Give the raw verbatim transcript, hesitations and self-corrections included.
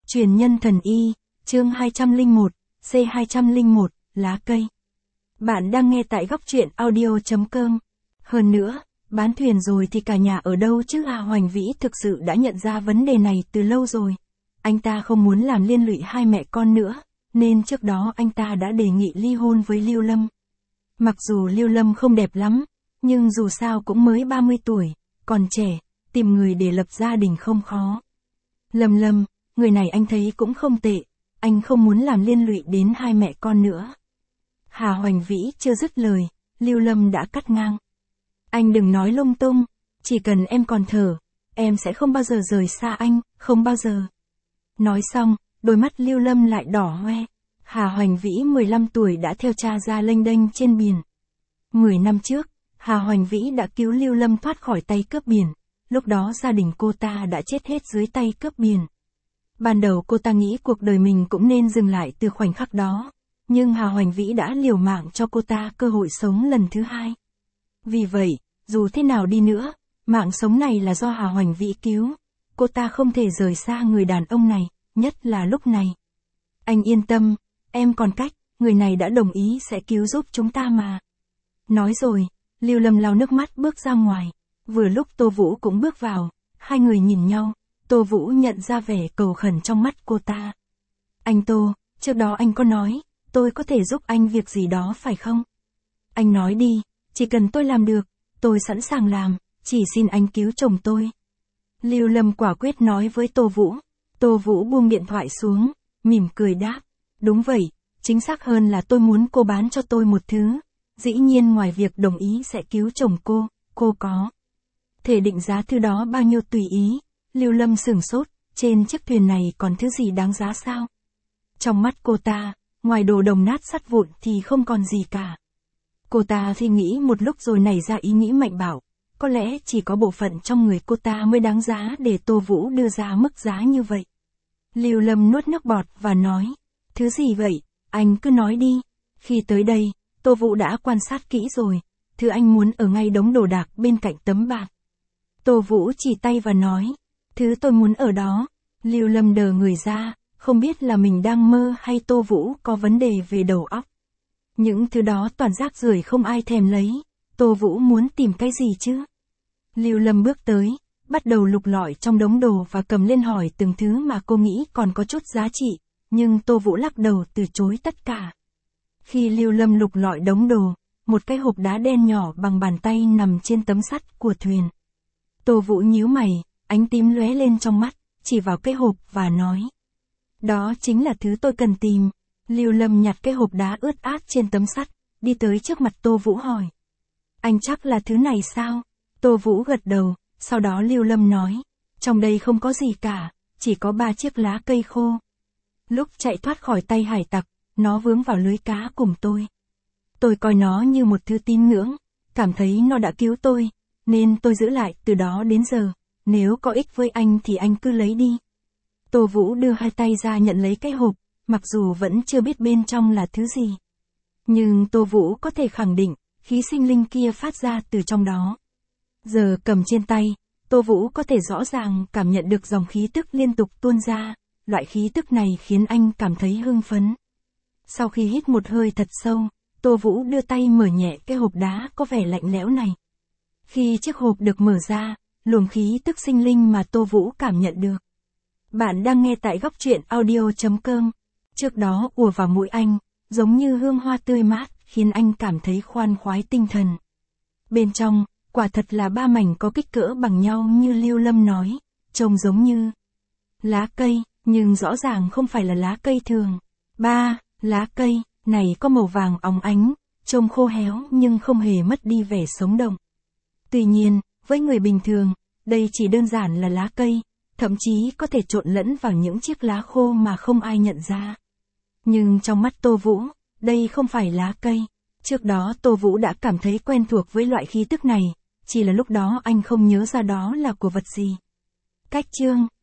Truyền nhân thần y, chương hai trăm lẻ một, C hai trăm lẻ một, lá cây. Bạn đang nghe tại góc truyện audio.com. Hơn nữa, bán thuyền rồi thì cả nhà ở đâu chứ? Hà Hoành Vĩ thực sự đã nhận ra vấn đề này từ lâu rồi. Anh ta không muốn làm liên lụy hai mẹ con nữa, nên trước đó anh ta đã đề nghị ly hôn với Lưu Lâm. Mặc dù Lưu Lâm không đẹp lắm, nhưng dù sao cũng mới ba mươi tuổi, còn trẻ, tìm người để lập gia đình không khó. Lâm Lâm, người này anh thấy cũng không tệ, anh không muốn làm liên lụy đến hai mẹ con nữa. Hà Hoành Vĩ chưa dứt lời, Lưu Lâm đã cắt ngang. Anh đừng nói lung tung, chỉ cần em còn thở, em sẽ không bao giờ rời xa anh, không bao giờ. Nói xong, đôi mắt Lưu Lâm lại đỏ hoe. Hà Hoành Vĩ mười lăm tuổi đã theo cha ra lênh đênh trên biển. mười năm trước, Hà Hoành Vĩ đã cứu Lưu Lâm thoát khỏi tay cướp biển, lúc đó gia đình cô ta đã chết hết dưới tay cướp biển. Ban đầu cô ta nghĩ cuộc đời mình cũng nên dừng lại từ khoảnh khắc đó, nhưng Hà Hoành Vĩ đã liều mạng cho cô ta cơ hội sống lần thứ hai. Vì vậy, dù thế nào đi nữa, mạng sống này là do Hà Hoành Vĩ cứu, cô ta không thể rời xa người đàn ông này, nhất là lúc này. Anh yên tâm, em còn cách, người này đã đồng ý sẽ cứu giúp chúng ta mà. Nói rồi, Lưu Lâm lau nước mắt bước ra ngoài, vừa lúc Tô Vũ cũng bước vào, hai người nhìn nhau, Tô Vũ nhận ra vẻ cầu khẩn trong mắt cô ta. Anh Tô, trước đó anh có nói, tôi có thể giúp anh việc gì đó phải không? Anh nói đi, chỉ cần tôi làm được, tôi sẵn sàng làm, chỉ xin anh cứu chồng tôi. Lưu Lâm quả quyết nói với Tô Vũ. Tô Vũ buông điện thoại xuống, mỉm cười đáp. Đúng vậy, chính xác hơn là tôi muốn cô bán cho tôi một thứ. Dĩ nhiên ngoài việc đồng ý sẽ cứu chồng cô, cô có thể định giá thứ đó bao nhiêu tùy ý. Lưu Lâm sửng sốt, trên chiếc thuyền này còn thứ gì đáng giá sao? Trong mắt cô ta, ngoài đồ đồng nát sắt vụn thì không còn gì cả. Cô ta thì nghĩ một lúc rồi nảy ra ý nghĩ mạnh bạo, có lẽ chỉ có bộ phận trong người cô ta mới đáng giá để Tô Vũ đưa ra mức giá như vậy. Lưu Lâm nuốt nước bọt và nói, thứ gì vậy, anh cứ nói đi. Khi tới đây, Tô Vũ đã quan sát kỹ rồi, thứ anh muốn ở ngay đống đồ đạc bên cạnh tấm bạt. Tô Vũ chỉ tay và nói, thứ tôi muốn ở đó. Lưu Lâm đờ người ra, không biết là mình đang mơ hay Tô Vũ có vấn đề về đầu óc. Những thứ đó toàn rác rưởi không ai thèm lấy, Tô Vũ muốn tìm cái gì chứ? Lưu Lâm bước tới, bắt đầu lục lọi trong đống đồ và cầm lên hỏi từng thứ mà cô nghĩ còn có chút giá trị, nhưng Tô Vũ lắc đầu từ chối tất cả. Khi Lưu Lâm lục lọi đống đồ, một cái hộp đá đen nhỏ bằng bàn tay nằm trên tấm sắt của thuyền. Tô Vũ nhíu mày, ánh tím lóe lên trong mắt, chỉ vào cái hộp và nói. Đó chính là thứ tôi cần tìm. Lưu Lâm nhặt cái hộp đá ướt át trên tấm sắt, đi tới trước mặt Tô Vũ hỏi. Anh chắc là thứ này sao? Tô Vũ gật đầu, sau đó Lưu Lâm nói. Trong đây không có gì cả, chỉ có ba chiếc lá cây khô. Lúc chạy thoát khỏi tay hải tặc, nó vướng vào lưới cá cùng tôi. Tôi coi nó như một thứ tín ngưỡng, cảm thấy nó đã cứu tôi, nên tôi giữ lại từ đó đến giờ. Nếu có ích với anh thì anh cứ lấy đi. Tô Vũ đưa hai tay ra nhận lấy cái hộp, mặc dù vẫn chưa biết bên trong là thứ gì. Nhưng Tô Vũ có thể khẳng định, khí sinh linh kia phát ra từ trong đó. Giờ cầm trên tay, Tô Vũ có thể rõ ràng cảm nhận được dòng khí tức liên tục tuôn ra, loại khí tức này khiến anh cảm thấy hưng phấn. Sau khi hít một hơi thật sâu, Tô Vũ đưa tay mở nhẹ cái hộp đá có vẻ lạnh lẽo này. Khi chiếc hộp được mở ra, luồng khí tức sinh linh mà Tô Vũ cảm nhận được. Bạn đang nghe tại góc truyện audio.com. Trước đó ùa vào mũi anh, giống như hương hoa tươi mát, khiến anh cảm thấy khoan khoái tinh thần. Bên trong, quả thật là ba mảnh có kích cỡ bằng nhau như Lưu Lâm nói, trông giống như lá cây, nhưng rõ ràng không phải là lá cây thường. Ba, lá cây này có màu vàng óng ánh, trông khô héo nhưng không hề mất đi vẻ sống động. Tuy nhiên, với người bình thường, đây chỉ đơn giản là lá cây, thậm chí có thể trộn lẫn vào những chiếc lá khô mà không ai nhận ra. Nhưng trong mắt Tô Vũ, đây không phải lá cây. Trước đó Tô Vũ đã cảm thấy quen thuộc với loại khí tức này, chỉ là lúc đó anh không nhớ ra đó là của vật gì. Cách chương